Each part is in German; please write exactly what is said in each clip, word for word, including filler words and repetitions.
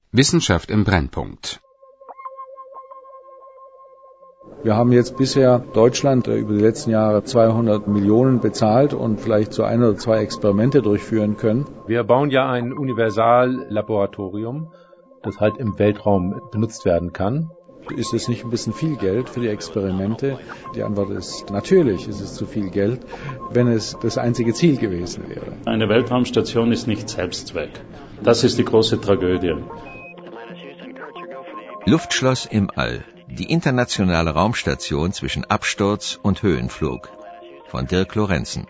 Wissenschaft im Brennpunkt. Wir haben jetzt bisher Deutschland über die letzten Jahre zweihundert Millionen bezahlt und vielleicht so ein oder zwei Experimente durchführen können. Wir bauen ja ein Universallaboratorium, das halt im Weltraum benutzt werden kann. Ist es nicht ein bisschen viel Geld für die Experimente? Die Antwort ist natürlich, ist es zu viel Geld, wenn es das einzige Ziel gewesen wäre. Eine Weltraumstation ist nicht Selbstzweck. Das ist die große Tragödie. Luftschloss im All. Die internationale Raumstation zwischen Absturz und Höhenflug. Von Dirk Lorenzen.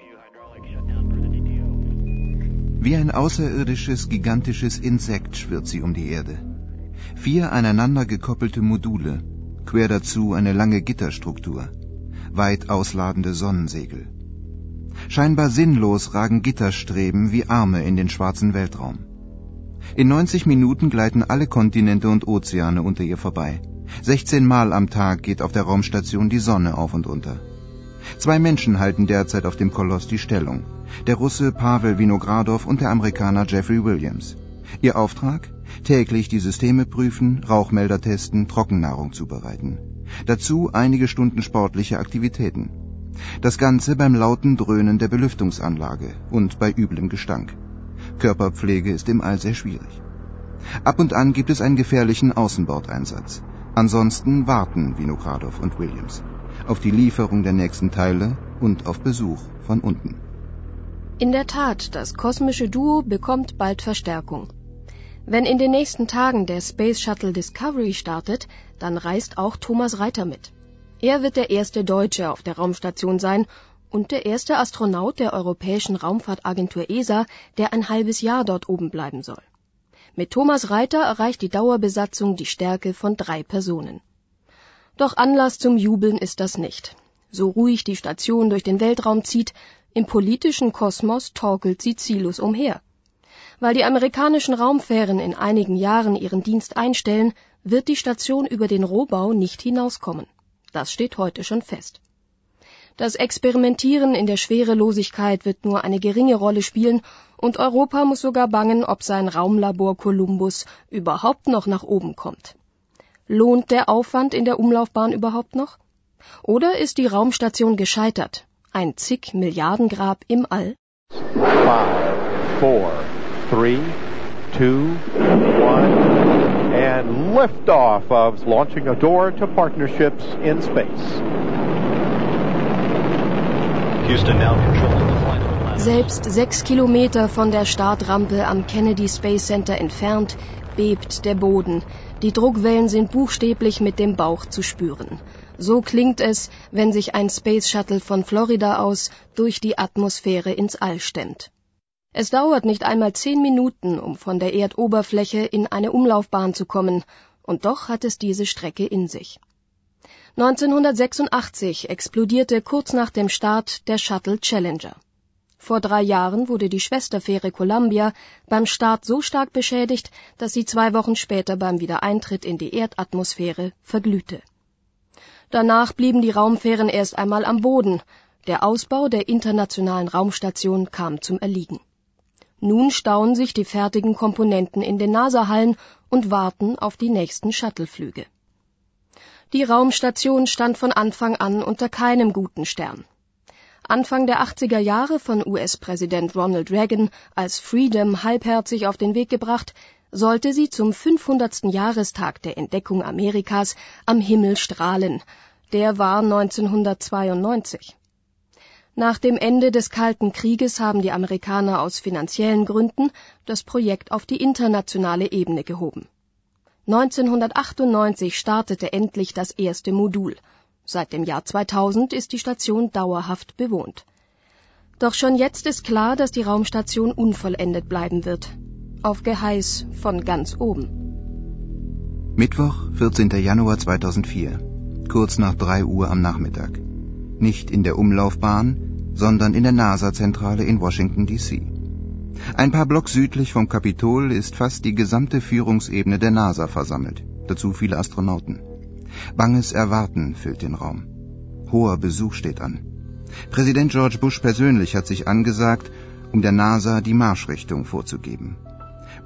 Wie ein außerirdisches, gigantisches Insekt schwirrt sie um die Erde. Vier aneinander gekoppelte Module, quer dazu eine lange Gitterstruktur, weit ausladende Sonnensegel. Scheinbar sinnlos ragen Gitterstreben wie Arme in den schwarzen Weltraum. In neunzig Minuten gleiten alle Kontinente und Ozeane unter ihr vorbei. sechzehn Mal am Tag geht auf der Raumstation die Sonne auf und unter. Zwei Menschen halten derzeit auf dem Koloss die Stellung. Der Russe Pavel Winogradow und der Amerikaner Jeffrey Williams. Ihr Auftrag? Täglich die Systeme prüfen, Rauchmelder testen, Trockennahrung zubereiten. Dazu einige Stunden sportliche Aktivitäten. Das Ganze beim lauten Dröhnen der Belüftungsanlage und bei üblem Gestank. Körperpflege ist im All sehr schwierig. Ab und an gibt es einen gefährlichen Außenbordeinsatz. Ansonsten warten Winogradow und Williams auf die Lieferung der nächsten Teile und auf Besuch von unten. In der Tat, das kosmische Duo bekommt bald Verstärkung. Wenn in den nächsten Tagen der Space Shuttle Discovery startet, dann reist auch Thomas Reiter mit. Er wird der erste Deutsche auf der Raumstation sein und der erste Astronaut der Europäischen Raumfahrtagentur E S A, der ein halbes Jahr dort oben bleiben soll. Mit Thomas Reiter erreicht die Dauerbesatzung die Stärke von drei Personen. Doch Anlass zum Jubeln ist das nicht. So ruhig die Station durch den Weltraum zieht, im politischen Kosmos torkelt sie ziellos umher. Weil die amerikanischen Raumfähren in einigen Jahren ihren Dienst einstellen, wird die Station über den Rohbau nicht hinauskommen. Das steht heute schon fest. Das Experimentieren in der Schwerelosigkeit wird nur eine geringe Rolle spielen und Europa muss sogar bangen, ob sein Raumlabor Columbus überhaupt noch nach oben kommt. Lohnt der Aufwand in der Umlaufbahn überhaupt noch? Oder ist die Raumstation gescheitert? Ein zig Milliarden Grab im All? Five, four, three, two, one, and liftoff of launching a door to partnerships in space. Houston now controlling the flight of Atlantis. Selbst sechs Kilometer von der Startrampe am Kennedy Space Center entfernt bebt der Boden. Die Druckwellen sind buchstäblich mit dem Bauch zu spüren. So klingt es, wenn sich ein Space Shuttle von Florida aus durch die Atmosphäre ins All stemmt. Es dauert nicht einmal zehn Minuten, um von der Erdoberfläche in eine Umlaufbahn zu kommen, und doch hat es diese Strecke in sich. neunzehnhundertsechsundachtzig explodierte kurz nach dem Start der Shuttle Challenger. Vor drei Jahren wurde die Schwesterfähre Columbia beim Start so stark beschädigt, dass sie zwei Wochen später beim Wiedereintritt in die Erdatmosphäre verglühte. Danach blieben die Raumfähren erst einmal am Boden. Der Ausbau der internationalen Raumstation kam zum Erliegen. Nun stauen sich die fertigen Komponenten in den NASA-Hallen und warten auf die nächsten Shuttleflüge. Die Raumstation stand von Anfang an unter keinem guten Stern. Anfang der achtziger Jahre von U S-Präsident Ronald Reagan als Freedom halbherzig auf den Weg gebracht, sollte sie zum fünfhundertsten Jahrestag der Entdeckung Amerikas am Himmel strahlen. Der war neunzehnhundertzweiundneunzig. Nach dem Ende des Kalten Krieges haben die Amerikaner aus finanziellen Gründen das Projekt auf die internationale Ebene gehoben. neunzehnhundertachtundneunzig startete endlich das erste Modul. Seit dem Jahr zweitausend ist die Station dauerhaft bewohnt. Doch schon jetzt ist klar, dass die Raumstation unvollendet bleiben wird. Auf Geheiß von ganz oben. Mittwoch, vierzehnten Januar zweitausendvier. Kurz nach drei Uhr am Nachmittag. Nicht in der Umlaufbahn, sondern in der NASA-Zentrale in Washington, D C Ein paar Block südlich vom Kapitol ist fast die gesamte Führungsebene der NASA versammelt, dazu viele Astronauten. Banges Erwarten füllt den Raum. Hoher Besuch steht an. Präsident George Bush persönlich hat sich angesagt, um der NASA die Marschrichtung vorzugeben.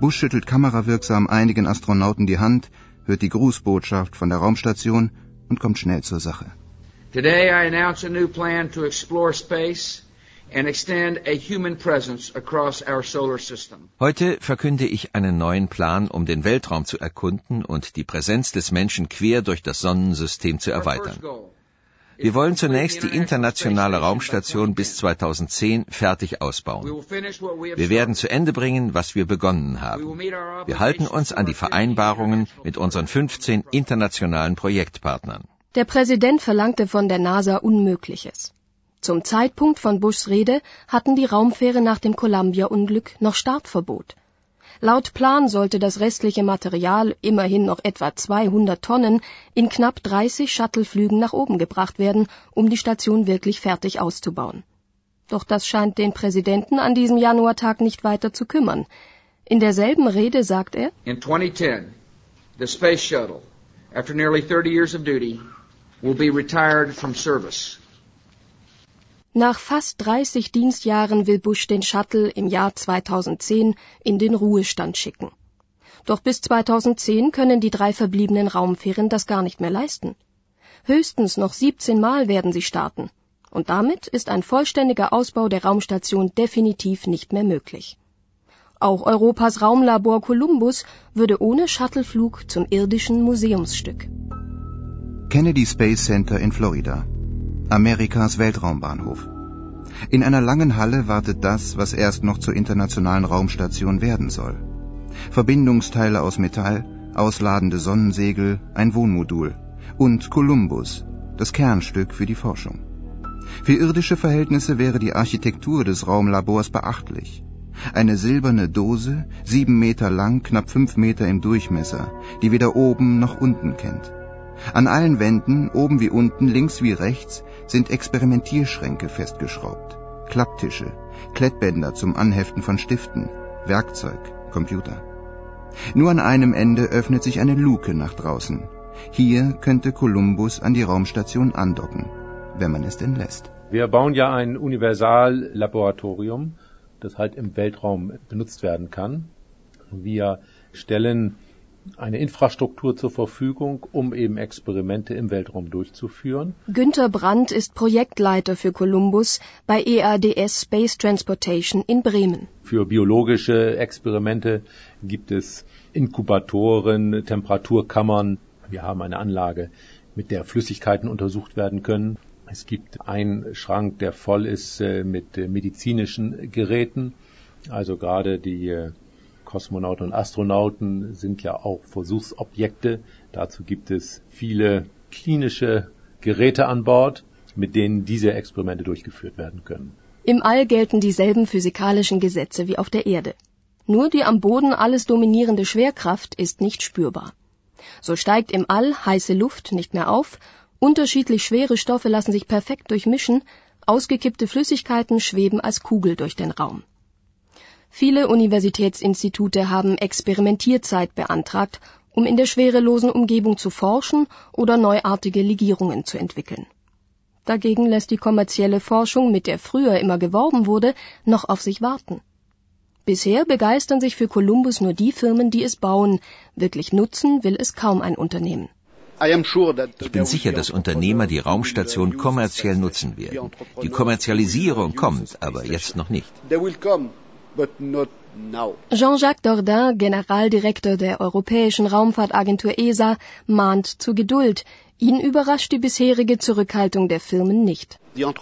Bush schüttelt kamerawirksam einigen Astronauten die Hand, hört die Grußbotschaft von der Raumstation und kommt schnell zur Sache. Today I announce a new plan to explore space and extend a human presence across our solar system. Heute verkünde ich einen neuen Plan, um den Weltraum zu erkunden und die Präsenz des Menschen quer durch das Sonnensystem zu erweitern. Wir wollen zunächst die internationale Raumstation bis zweitausendzehn fertig ausbauen. Wir werden zu Ende bringen, was wir begonnen haben. Wir halten uns an die Vereinbarungen mit unseren fünfzehn internationalen Projektpartnern. Der Präsident verlangte von der NASA Unmögliches. Zum Zeitpunkt von Bushs Rede hatten die Raumfähre nach dem Columbia-Unglück noch Startverbot. Laut Plan sollte das restliche Material, immerhin noch etwa zweihundert Tonnen, in knapp dreißig Shuttleflügen nach oben gebracht werden, um die Station wirklich fertig auszubauen. Doch das scheint den Präsidenten an diesem Januartag nicht weiter zu kümmern. In derselben Rede sagt er: In twenty ten, the Space Shuttle, after nearly thirty years of duty, will be retired from service. Nach fast dreißig Dienstjahren will Bush den Shuttle im Jahr zweitausendzehn in den Ruhestand schicken. Doch bis zweitausendzehn können die drei verbliebenen Raumfähren das gar nicht mehr leisten. Höchstens noch siebzehn Mal werden sie starten. Und damit ist ein vollständiger Ausbau der Raumstation definitiv nicht mehr möglich. Auch Europas Raumlabor Columbus würde ohne Shuttleflug zum irdischen Museumsstück. Kennedy Space Center in Florida. Amerikas Weltraumbahnhof. In einer langen Halle wartet das, was erst noch zur internationalen Raumstation werden soll. Verbindungsteile aus Metall, ausladende Sonnensegel, ein Wohnmodul und Columbus, das Kernstück für die Forschung. Für irdische Verhältnisse wäre die Architektur des Raumlabors beachtlich. Eine silberne Dose, sieben Meter lang, knapp fünf Meter im Durchmesser, die weder oben noch unten kennt. An allen Wänden, oben wie unten, links wie rechts, sind Experimentierschränke festgeschraubt, Klapptische, Klettbänder zum Anheften von Stiften, Werkzeug, Computer. Nur an einem Ende öffnet sich eine Luke nach draußen. Hier könnte Columbus an die Raumstation andocken, wenn man es denn lässt. Wir bauen ja ein Universallaboratorium, das halt im Weltraum benutzt werden kann. Wir stellen eine Infrastruktur zur Verfügung, um eben Experimente im Weltraum durchzuführen. Günter Brandt ist Projektleiter für Columbus bei E A D S Space Transportation in Bremen. Für biologische Experimente gibt es Inkubatoren, Temperaturkammern. Wir haben eine Anlage, mit der Flüssigkeiten untersucht werden können. Es gibt einen Schrank, der voll ist mit medizinischen Geräten. Also gerade die Kosmonauten und Astronauten sind ja auch Versuchsobjekte. Dazu gibt es viele klinische Geräte an Bord, mit denen diese Experimente durchgeführt werden können. Im All gelten dieselben physikalischen Gesetze wie auf der Erde. Nur die am Boden alles dominierende Schwerkraft ist nicht spürbar. So steigt im All heiße Luft nicht mehr auf, unterschiedlich schwere Stoffe lassen sich perfekt durchmischen, ausgekippte Flüssigkeiten schweben als Kugel durch den Raum. Viele Universitätsinstitute haben Experimentierzeit beantragt, um in der schwerelosen Umgebung zu forschen oder neuartige Legierungen zu entwickeln. Dagegen lässt die kommerzielle Forschung, mit der früher immer geworben wurde, noch auf sich warten. Bisher begeistern sich für Columbus nur die Firmen, die es bauen. Wirklich nutzen will es kaum ein Unternehmen. Ich bin sicher, dass Unternehmer die Raumstation kommerziell nutzen werden. Die Kommerzialisierung kommt, aber jetzt noch nicht. Jean-Jacques Dordain, Generaldirektor der Europäischen Raumfahrtagentur E S A, mahnt zu Geduld. Ihn überrascht die bisherige Zurückhaltung der Firmen nicht.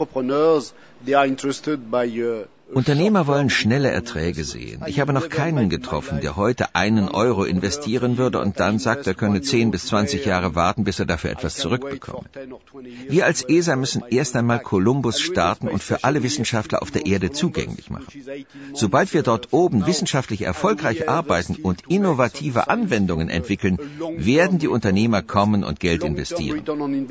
Unternehmer wollen schnelle Erträge sehen. Ich habe noch keinen getroffen, der heute einen Euro investieren würde und dann sagt, er könne zehn bis zwanzig Jahre warten, bis er dafür etwas zurückbekomme. Wir als E S A müssen erst einmal Columbus starten und für alle Wissenschaftler auf der Erde zugänglich machen. Sobald wir dort oben wissenschaftlich erfolgreich arbeiten und innovative Anwendungen entwickeln, werden die Unternehmer kommen und Geld investieren.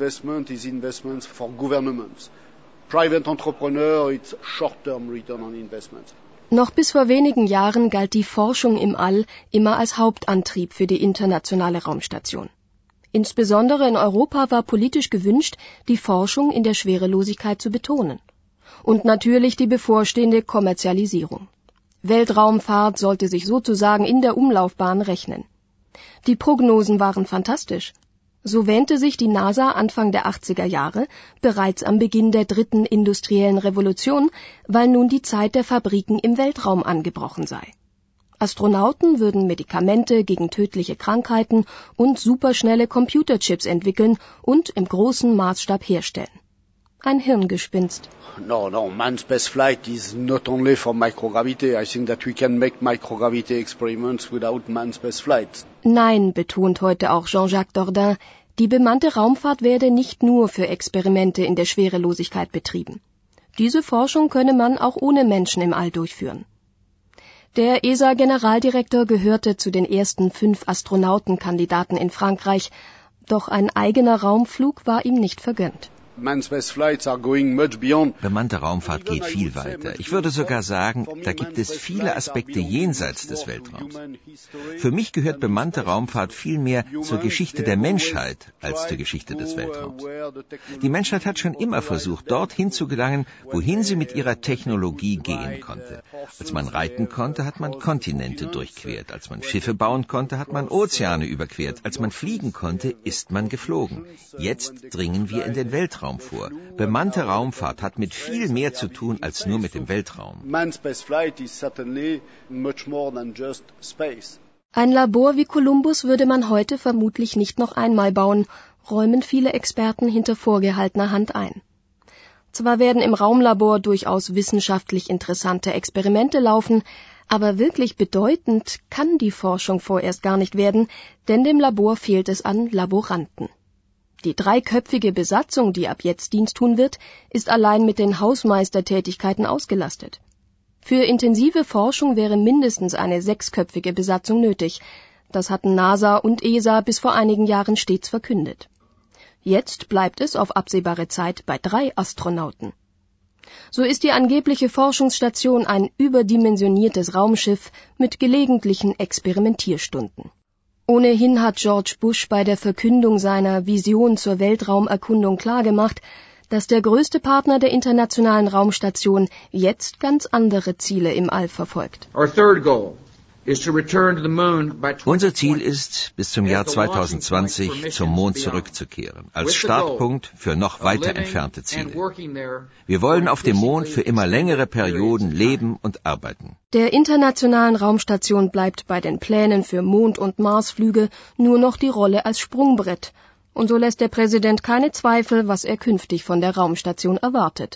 Private entrepreneur, it's short-term return on investment. Noch bis vor wenigen Jahren galt die Forschung im All immer als Hauptantrieb für die internationale Raumstation. Insbesondere in Europa war politisch gewünscht, die Forschung in der Schwerelosigkeit zu betonen. Und natürlich die bevorstehende Kommerzialisierung. Weltraumfahrt sollte sich sozusagen in der Umlaufbahn rechnen. Die Prognosen waren fantastisch. So wähnte sich die NASA Anfang der achtziger Jahre bereits am Beginn der dritten industriellen Revolution, weil nun die Zeit der Fabriken im Weltraum angebrochen sei. Astronauten würden Medikamente gegen tödliche Krankheiten und superschnelle Computerchips entwickeln und im großen Maßstab herstellen. Ein Hirngespinst. No, no, man's best flight is not only for microgravity. I think that we can make microgravity experiments without man's best flight. Nein, betont heute auch Jean-Jacques Dordain, die bemannte Raumfahrt werde nicht nur für Experimente in der Schwerelosigkeit betrieben. Diese Forschung könne man auch ohne Menschen im All durchführen. Der E S A-Generaldirektor gehörte zu den ersten fünf Astronautenkandidaten in Frankreich, doch ein eigener Raumflug war ihm nicht vergönnt. Bemannte Raumfahrt geht viel weiter. Ich würde sogar sagen, da gibt es viele Aspekte jenseits des Weltraums. Für mich gehört bemannte Raumfahrt viel mehr zur Geschichte der Menschheit als zur Geschichte des Weltraums. Die Menschheit hat schon immer versucht, dorthin zu gelangen, wohin sie mit ihrer Technologie gehen konnte. Als man reiten konnte, hat man Kontinente durchquert. Als man Schiffe bauen konnte, hat man Ozeane überquert. Als man fliegen konnte, ist man geflogen. Jetzt dringen wir in den Weltraum vor. Bemannte Raumfahrt hat mit viel mehr zu tun als nur mit dem Weltraum. Ein Labor wie Columbus würde man heute vermutlich nicht noch einmal bauen, räumen viele Experten hinter vorgehaltener Hand ein. Zwar werden im Raumlabor durchaus wissenschaftlich interessante Experimente laufen, aber wirklich bedeutend kann die Forschung vorerst gar nicht werden, denn dem Labor fehlt es an Laboranten. Die dreiköpfige Besatzung, die ab jetzt Dienst tun wird, ist allein mit den Hausmeistertätigkeiten ausgelastet. Für intensive Forschung wäre mindestens eine sechsköpfige Besatzung nötig. Das hatten NASA und E S A bis vor einigen Jahren stets verkündet. Jetzt bleibt es auf absehbare Zeit bei drei Astronauten. So ist die angebliche Forschungsstation ein überdimensioniertes Raumschiff mit gelegentlichen Experimentierstunden. Ohnehin hat George Bush bei der Verkündung seiner Vision zur Weltraumerkundung klargemacht, dass der größte Partner der Internationalen Raumstation jetzt ganz andere Ziele im All verfolgt. Unser Ziel ist, bis zum Jahr zweitausendzwanzig zum Mond zurückzukehren, als Startpunkt für noch weiter entfernte Ziele. Wir wollen auf dem Mond für immer längere Perioden leben und arbeiten. Der Internationalen Raumstation bleibt bei den Plänen für Mond- und Marsflüge nur noch die Rolle als Sprungbrett. Und so lässt der Präsident keine Zweifel, was er künftig von der Raumstation erwartet.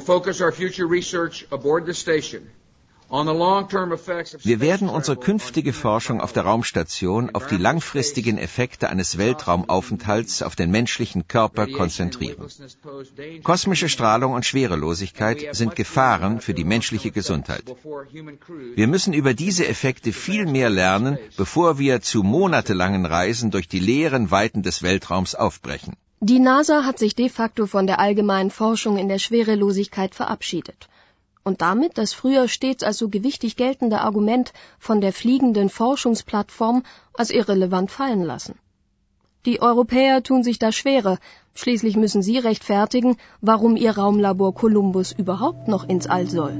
Wir werden unsere künftige Forschung auf der Raumstation auf die langfristigen Effekte eines Weltraumaufenthalts auf den menschlichen Körper konzentrieren. Kosmische Strahlung und Schwerelosigkeit sind Gefahren für die menschliche Gesundheit. Wir müssen über diese Effekte viel mehr lernen, bevor wir zu monatelangen Reisen durch die leeren Weiten des Weltraums aufbrechen. Die NASA hat sich de facto von der allgemeinen Forschung in der Schwerelosigkeit verabschiedet. Und damit das früher stets als so gewichtig geltende Argument von der fliegenden Forschungsplattform als irrelevant fallen lassen. Die Europäer tun sich da schwerer, schließlich müssen sie rechtfertigen, warum ihr Raumlabor Columbus überhaupt noch ins All soll.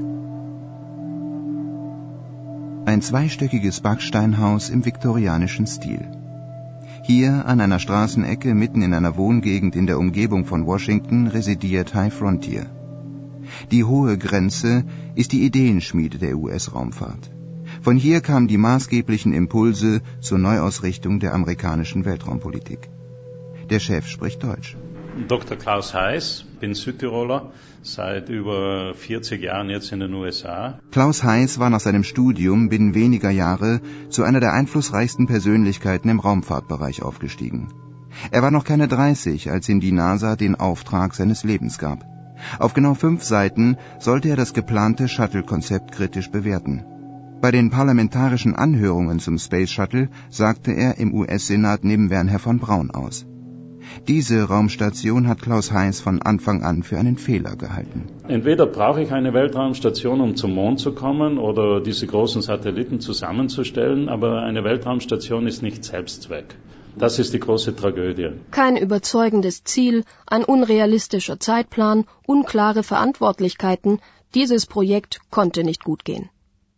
Ein zweistöckiges Backsteinhaus im viktorianischen Stil. Hier an einer Straßenecke mitten in einer Wohngegend in der Umgebung von Washington residiert High Frontier. Die hohe Grenze ist die Ideenschmiede der U S-Raumfahrt. Von hier kamen die maßgeblichen Impulse zur Neuausrichtung der amerikanischen Weltraumpolitik. Der Chef spricht Deutsch. Doktor Klaus Heiß, bin Südtiroler, seit über vierzig Jahren jetzt in den U S A. Klaus Heiß war nach seinem Studium binnen weniger Jahre zu einer der einflussreichsten Persönlichkeiten im Raumfahrtbereich aufgestiegen. Er war noch keine dreißig, als ihm die NASA den Auftrag seines Lebens gab. Auf genau fünf Seiten sollte er das geplante Shuttle-Konzept kritisch bewerten. Bei den parlamentarischen Anhörungen zum Space Shuttle sagte er im U S-Senat neben Wernher von Braun aus. Diese Raumstation hat Klaus Heiß von Anfang an für einen Fehler gehalten. Entweder brauche ich eine Weltraumstation, um zum Mond zu kommen oder diese großen Satelliten zusammenzustellen, aber eine Weltraumstation ist nicht Selbstzweck. Das ist die große Tragödie. Kein überzeugendes Ziel, ein unrealistischer Zeitplan, unklare Verantwortlichkeiten. Dieses Projekt konnte nicht gut gehen.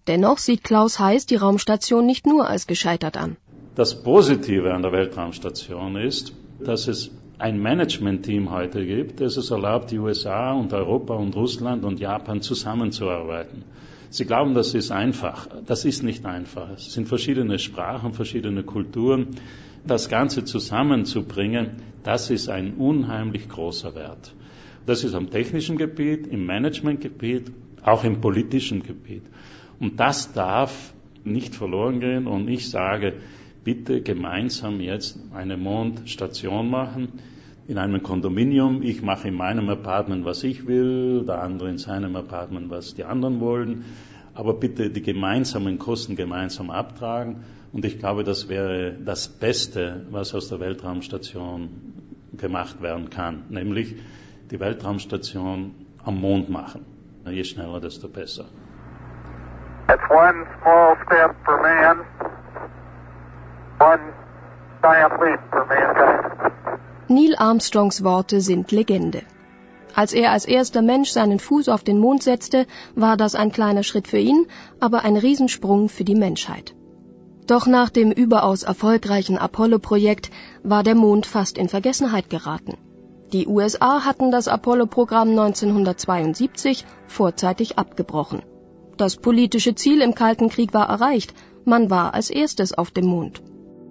Dennoch sieht Klaus Heiß die Raumstation nicht nur als gescheitert an. Das Positive an der Weltraumstation ist, dass es ein Management-Team heute gibt, das es erlaubt, die U S A und Europa und Russland und Japan zusammenzuarbeiten. Sie glauben, das ist einfach. Das ist nicht einfach. Es sind verschiedene Sprachen, verschiedene Kulturen. Das Ganze zusammenzubringen, das ist ein unheimlich großer Wert. Das ist am technischen Gebiet, im Managementgebiet, auch im politischen Gebiet. Und das darf nicht verloren gehen. Und ich sage, bitte gemeinsam jetzt eine Mondstation machen, in einem Kondominium. Ich mache in meinem Apartment, was ich will, der andere in seinem Apartment, was die anderen wollen. Aber bitte die gemeinsamen Kosten gemeinsam abtragen. Und ich glaube, das wäre das Beste, was aus der Weltraumstation gemacht werden kann. Nämlich die Weltraumstation am Mond machen. Je schneller, desto besser. That's one small step for man, one giant leap for mankind. Neil Armstrongs Worte sind Legende. Als er als erster Mensch seinen Fuß auf den Mond setzte, war das ein kleiner Schritt für ihn, aber ein Riesensprung für die Menschheit. Doch nach dem überaus erfolgreichen Apollo-Projekt war der Mond fast in Vergessenheit geraten. Die U S A hatten das Apollo-Programm neunzehnhundertzweiundsiebzig vorzeitig abgebrochen. Das politische Ziel im Kalten Krieg war erreicht, man war als erstes auf dem Mond.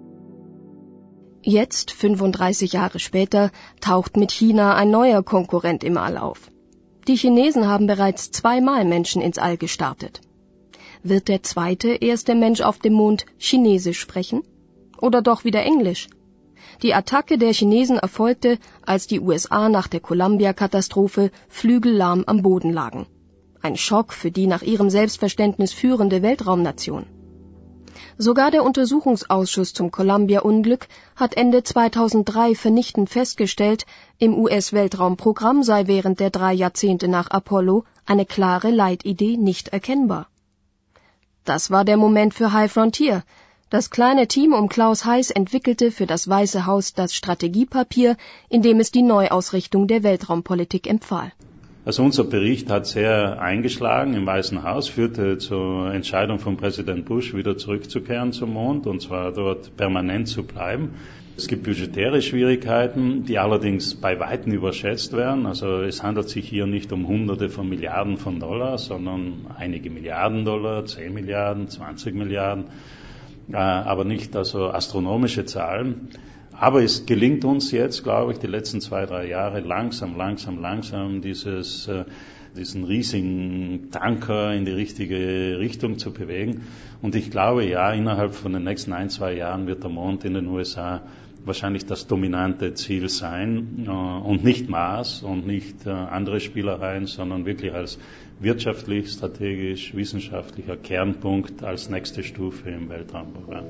Jetzt, fünfunddreißig Jahre später, taucht mit China ein neuer Konkurrent im All auf. Die Chinesen haben bereits zweimal Menschen ins All gestartet. Wird der zweite erste Mensch auf dem Mond Chinesisch sprechen? Oder doch wieder Englisch? Die Attacke der Chinesen erfolgte, als die U S A nach der Columbia-Katastrophe flügellahm am Boden lagen. Ein Schock für die nach ihrem Selbstverständnis führende Weltraumnation. Sogar der Untersuchungsausschuss zum Columbia-Unglück hat Ende zweitausenddrei vernichtend festgestellt, im U S-Weltraumprogramm sei während der drei Jahrzehnte nach Apollo eine klare Leitidee nicht erkennbar. Das war der Moment für High Frontier. Das kleine Team um Klaus Heiß entwickelte für das Weiße Haus das Strategiepapier, in dem es die Neuausrichtung der Weltraumpolitik empfahl. Also unser Bericht hat sehr eingeschlagen im Weißen Haus, führte zur Entscheidung von Präsident Bush, wieder zurückzukehren zum Mond und zwar dort permanent zu bleiben. Es gibt budgetäre Schwierigkeiten, die allerdings bei Weitem überschätzt werden. Also es handelt sich hier nicht um Hunderte von Milliarden von Dollar, sondern einige Milliarden Dollar, zehn Milliarden, zwanzig Milliarden, äh, aber nicht also astronomische Zahlen. Aber es gelingt uns jetzt, glaube ich, die letzten zwei, drei Jahre langsam, langsam, langsam dieses, äh, diesen riesigen Tanker in die richtige Richtung zu bewegen. Und ich glaube, ja, innerhalb von den nächsten ein, zwei Jahren wird der Mond in den U S A wahrscheinlich das dominante Ziel sein äh, und nicht Mars und nicht äh, andere Spielereien, sondern wirklich als wirtschaftlich, strategisch, wissenschaftlicher Kernpunkt als nächste Stufe im Weltraumprogramm.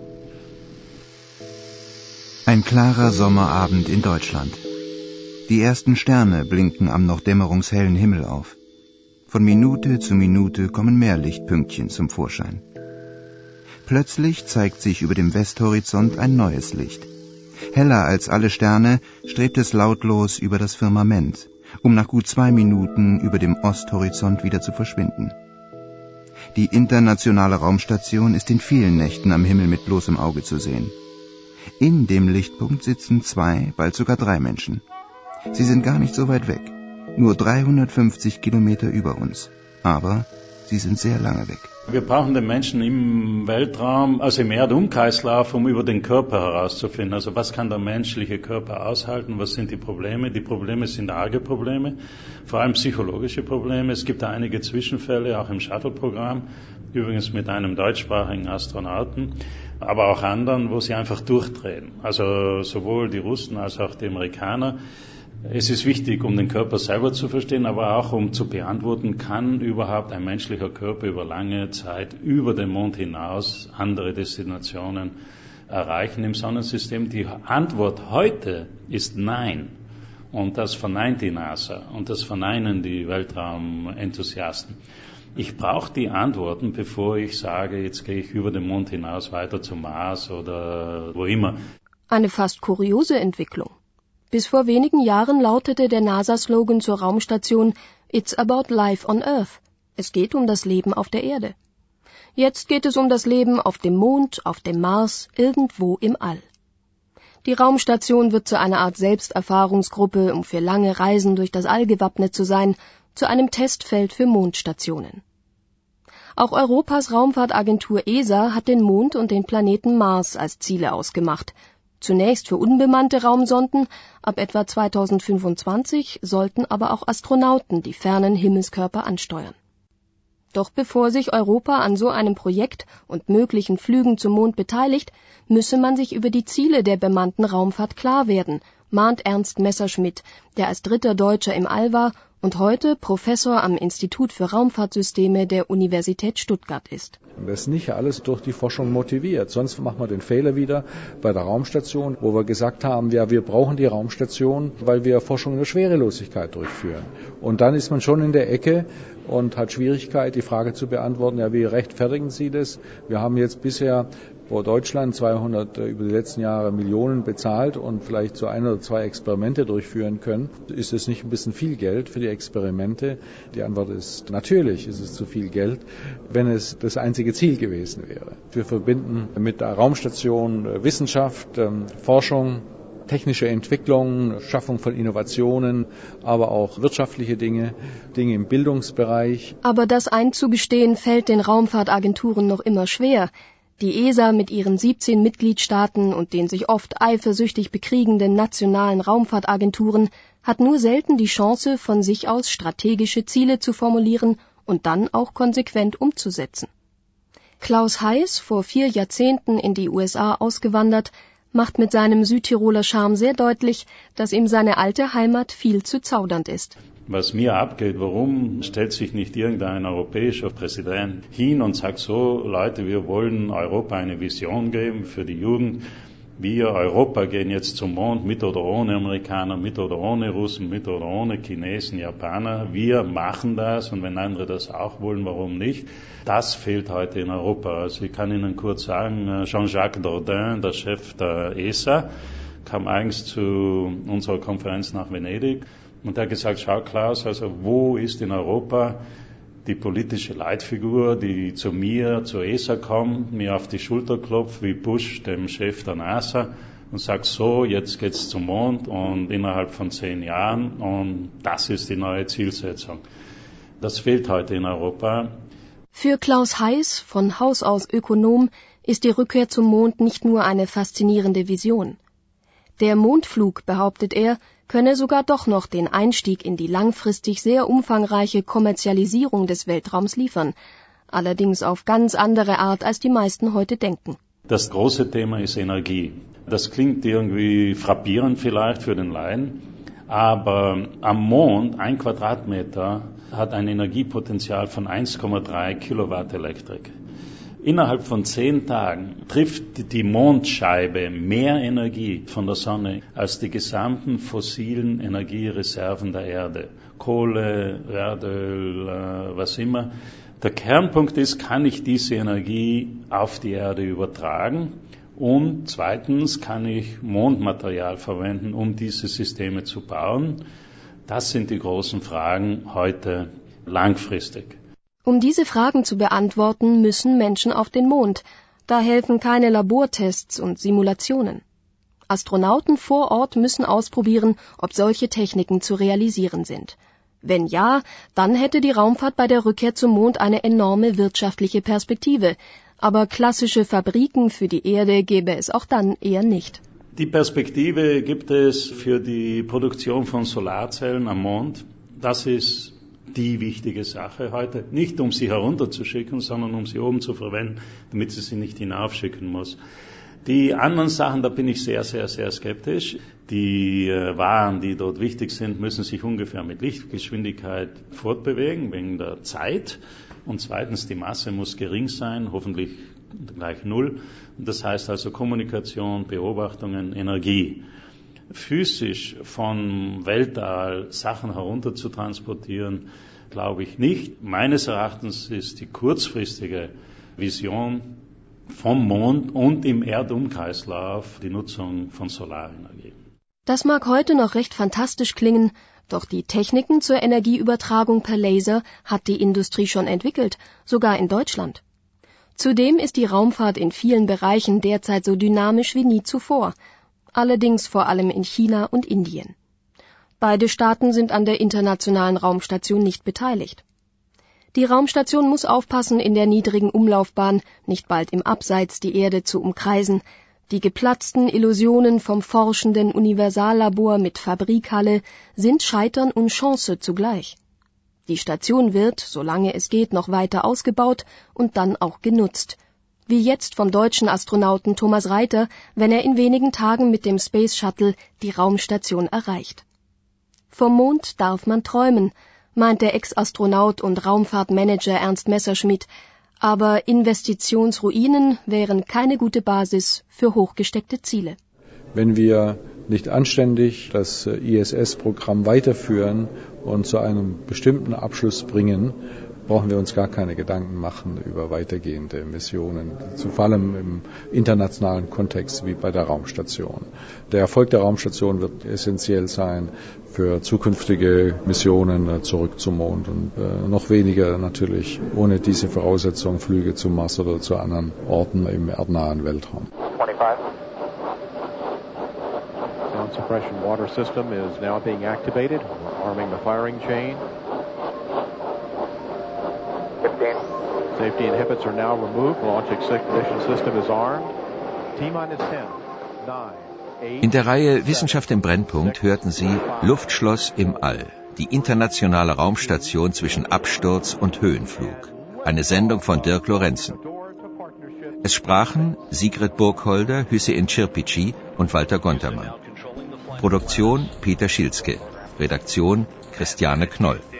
Ein klarer Sommerabend in Deutschland. Die ersten Sterne blinken am noch dämmerungshellen Himmel auf. Von Minute zu Minute kommen mehr Lichtpünktchen zum Vorschein. Plötzlich zeigt sich über dem Westhorizont ein neues Licht. Heller als alle Sterne strebt es lautlos über das Firmament, um nach gut zwei Minuten über dem Osthorizont wieder zu verschwinden. Die internationale Raumstation ist in vielen Nächten am Himmel mit bloßem Auge zu sehen. In dem Lichtpunkt sitzen zwei, bald sogar drei Menschen. Sie sind gar nicht so weit weg, nur dreihundertfünfzig Kilometer über uns. Aber sie sind sehr lange weg. Wir brauchen den Menschen im Weltraum, also im Erdumkreislauf, um über den Körper herauszufinden. Also was kann der menschliche Körper aushalten? Was sind die Probleme? Die Probleme sind arge Probleme, vor allem psychologische Probleme. Es gibt einige Zwischenfälle, auch im Shuttle-Programm, übrigens mit einem deutschsprachigen Astronauten, aber auch anderen, wo sie einfach durchdrehen. Also sowohl die Russen als auch die Amerikaner. Es ist wichtig, um den Körper selber zu verstehen, aber auch um zu beantworten, kann überhaupt ein menschlicher Körper über lange Zeit über den Mond hinaus andere Destinationen erreichen im Sonnensystem? Die Antwort heute ist nein. Und das verneint die NASA und das verneinen die Weltraumenthusiasten. Ich brauche die Antworten, bevor ich sage, jetzt gehe ich über den Mond hinaus weiter zum Mars oder wo immer. Eine fast kuriose Entwicklung. Bis vor wenigen Jahren lautete der NASA-Slogan zur Raumstation It's about life on Earth. Es geht um das Leben auf der Erde. Jetzt geht es um das Leben auf dem Mond, auf dem Mars, irgendwo im All. Die Raumstation wird zu einer Art Selbsterfahrungsgruppe, um für lange Reisen durch das All gewappnet zu sein, zu einem Testfeld für Mondstationen. Auch Europas Raumfahrtagentur E S A hat den Mond und den Planeten Mars als Ziele ausgemacht. Zunächst für unbemannte Raumsonden, ab etwa zweitausendfünfundzwanzig sollten aber auch Astronauten die fernen Himmelskörper ansteuern. Doch bevor sich Europa an so einem Projekt und möglichen Flügen zum Mond beteiligt, müsse man sich über die Ziele der bemannten Raumfahrt klar werden, mahnt Ernst Messerschmidt, der als dritter Deutscher im All war und heute Professor am Institut für Raumfahrtsysteme der Universität Stuttgart ist. Das ist nicht alles durch die Forschung motiviert. Sonst machen wir den Fehler wieder bei der Raumstation, wo wir gesagt haben, ja, wir brauchen die Raumstation, weil wir Forschung in der Schwerelosigkeit durchführen. Und dann ist man schon in der Ecke und hat Schwierigkeit, die Frage zu beantworten, ja, wie rechtfertigen Sie das? Wir haben jetzt bisher wo Deutschland zweihundert über die letzten Jahre Millionen bezahlt und vielleicht so ein oder zwei Experimente durchführen können. Ist es nicht ein bisschen viel Geld für die Experimente? Die Antwort ist natürlich, ist es zu viel Geld, wenn es das einzige Ziel gewesen wäre. Wir verbinden mit der Raumstation Wissenschaft, Forschung, technische Entwicklung, Schaffung von Innovationen, aber auch wirtschaftliche Dinge, Dinge im Bildungsbereich. Aber das einzugestehen fällt den Raumfahrtagenturen noch immer schwer. Die E S A mit ihren siebzehn Mitgliedstaaten und den sich oft eifersüchtig bekriegenden nationalen Raumfahrtagenturen hat nur selten die Chance, von sich aus strategische Ziele zu formulieren und dann auch konsequent umzusetzen. Klaus Heiß, vor vier Jahrzehnten in die U S A ausgewandert, macht mit seinem Südtiroler Charme sehr deutlich, dass ihm seine alte Heimat viel zu zaudernd ist. Was mir abgeht, warum stellt sich nicht irgendein europäischer Präsident hin und sagt so, Leute, wir wollen Europa eine Vision geben für die Jugend. Wir, Europa, gehen jetzt zum Mond, mit oder ohne Amerikaner, mit oder ohne Russen, mit oder ohne Chinesen, Japaner. Wir machen das und wenn andere das auch wollen, warum nicht? Das fehlt heute in Europa. Also ich kann Ihnen kurz sagen, Jean-Jacques Dordain, der Chef der E S A, kam eigens zu unserer Konferenz nach Venedig. Und er hat gesagt, schau Klaus, also wo ist in Europa die politische Leitfigur, die zu mir, zur E S A kommt, mir auf die Schulter klopft, wie Bush, dem Chef der NASA, und sagt so, jetzt geht's zum Mond und innerhalb von zehn Jahren und das ist die neue Zielsetzung. Das fehlt heute in Europa. Für Klaus Heiß, von Haus aus Ökonom, ist die Rückkehr zum Mond nicht nur eine faszinierende Vision. Der Mondflug, behauptet er, könne sogar doch noch den Einstieg in die langfristig sehr umfangreiche Kommerzialisierung des Weltraums liefern, allerdings auf ganz andere Art, als die meisten heute denken. Das große Thema ist Energie. Das klingt irgendwie frappierend vielleicht für den Laien, aber am Mond, ein Quadratmeter, hat ein Energiepotenzial von eins Komma drei Kilowatt Elektrik. Innerhalb von zehn Tagen trifft die Mondscheibe mehr Energie von der Sonne als die gesamten fossilen Energiereserven der Erde. Kohle, Erdöl, was immer. Der Kernpunkt ist, kann ich diese Energie auf die Erde übertragen? Und zweitens, kann ich Mondmaterial verwenden, um diese Systeme zu bauen? Das sind die großen Fragen heute langfristig. Um diese Fragen zu beantworten, müssen Menschen auf den Mond. Da helfen keine Labortests und Simulationen. Astronauten vor Ort müssen ausprobieren, ob solche Techniken zu realisieren sind. Wenn ja, dann hätte die Raumfahrt bei der Rückkehr zum Mond eine enorme wirtschaftliche Perspektive. Aber klassische Fabriken für die Erde gäbe es auch dann eher nicht. Die Perspektive gibt es für die Produktion von Solarzellen am Mond. Das ist die wichtige Sache heute. Nicht um sie herunterzuschicken, sondern um sie oben zu verwenden, damit sie sie nicht hinaufschicken muss. Die anderen Sachen, da bin ich sehr, sehr, sehr skeptisch. Die äh, Waren, die dort wichtig sind, müssen sich ungefähr mit Lichtgeschwindigkeit fortbewegen, wegen der Zeit. Und zweitens, die Masse muss gering sein, hoffentlich gleich null. Und das heißt also Kommunikation, Beobachtungen, Energie. Physisch vom Weltall Sachen herunter zu transportieren, glaube ich nicht. Meines Erachtens ist die kurzfristige Vision vom Mond und im Erdumkreislauf die Nutzung von Solarenergie. Das mag heute noch recht fantastisch klingen, doch die Techniken zur Energieübertragung per Laser hat die Industrie schon entwickelt, sogar in Deutschland. Zudem ist die Raumfahrt in vielen Bereichen derzeit so dynamisch wie nie zuvor, allerdings vor allem in China und Indien. Beide Staaten sind an der internationalen Raumstation nicht beteiligt. Die Raumstation muss aufpassen, in der niedrigen Umlaufbahn nicht bald im Abseits die Erde zu umkreisen. Die geplatzten Illusionen vom forschenden Universallabor mit Fabrikhalle sind Scheitern und Chance zugleich. Die Station wird, solange es geht, noch weiter ausgebaut und dann auch genutzt. Wie jetzt vom deutschen Astronauten Thomas Reiter, wenn er in wenigen Tagen mit dem Space Shuttle die Raumstation erreicht. Vom Mond darf man träumen, meint der Ex-Astronaut und Raumfahrtmanager Ernst Messerschmidt, aber Investitionsruinen wären keine gute Basis für hochgesteckte Ziele. Wenn wir nicht anständig das I S S-Programm weiterführen und zu einem bestimmten Abschluss bringen, brauchen wir uns gar keine Gedanken machen über weitergehende Missionen, vor allem im internationalen Kontext wie bei der Raumstation. Der Erfolg der Raumstation wird essentiell sein für zukünftige Missionen zurück zum Mond und äh, noch weniger natürlich ohne diese Voraussetzung Flüge zum Mars oder zu anderen Orten im erdnahen Weltraum. twenty-five. Sound suppression water system is now being activated. We're arming the firing chain. fifteen. Safety inhibits are now removed. Launch ignition system is armed. T-minus ten, nine, eight. In der Reihe Wissenschaft im Brennpunkt hörten Sie Luftschloss im All, die internationale Raumstation zwischen Absturz und Höhenflug. Eine Sendung von Dirk Lorenzen. Es sprachen Sigrid Burgholder, Hüseyin Çirpici und Walter Gontermann. Produktion Peter Schilzke. Redaktion Christiane Knoll.